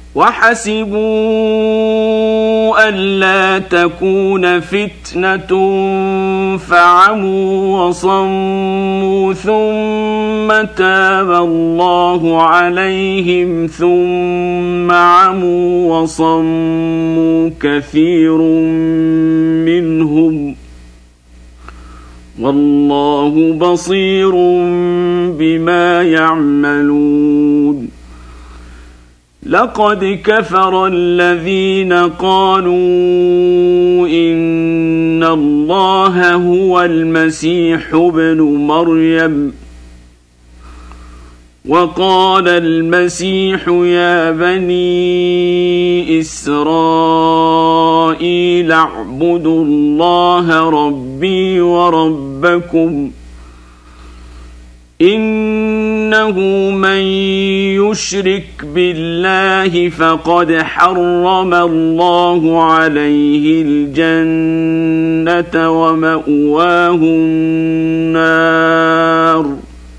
وحسبوا ألا تكون فتنة فعموا وصموا ثم تاب الله عليهم ثم عموا وصموا كثير منهم والله بصير بما يعملون. لقد كفر الذين قالوا إن الله هو المسيح ابن مريم وقال المسيح يا بني إسرائيل اعبدوا الله ربي وربكم إنه من يشرك بالله فقد حرم الله عليه الجنة ومأواه النار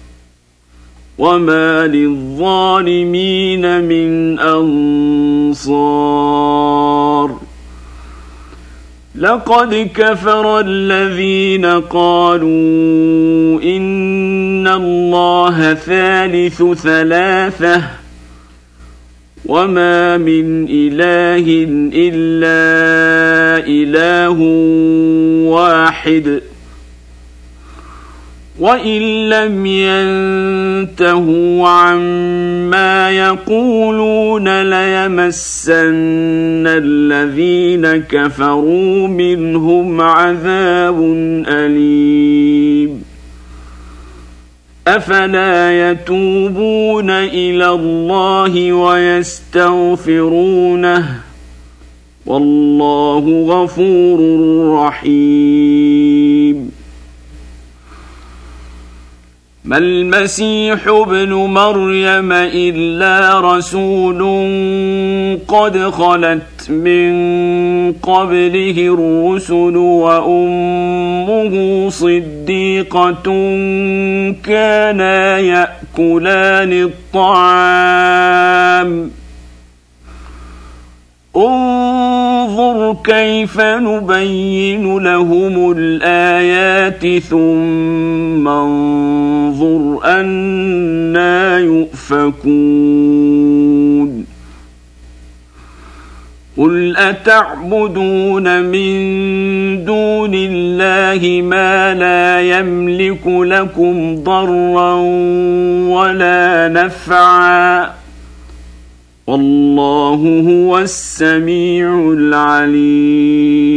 وما للظالمين من أنصار. لقد كفر الذين قالوا إن الله ثالث ثلاثة وما من إله إلا إله واحد وإن لم ينتهوا عما يقولون ليمسن الذين كفروا منهم عذاب أليم. أفلا يتوبون إلى الله ويستغفرونه والله غفور رحيم. ما المسيح ابن مريم إلا رسول قد خلت من قبله الرسل وأمه صديقة كانا يأكلان الطعام انظر كيف نبين لهم الآيات ثم انظر أنى يؤفكون. قل أتعبدون من دون الله ما لا يملك لكم ضرا ولا نفعا والله هو السميع العليم.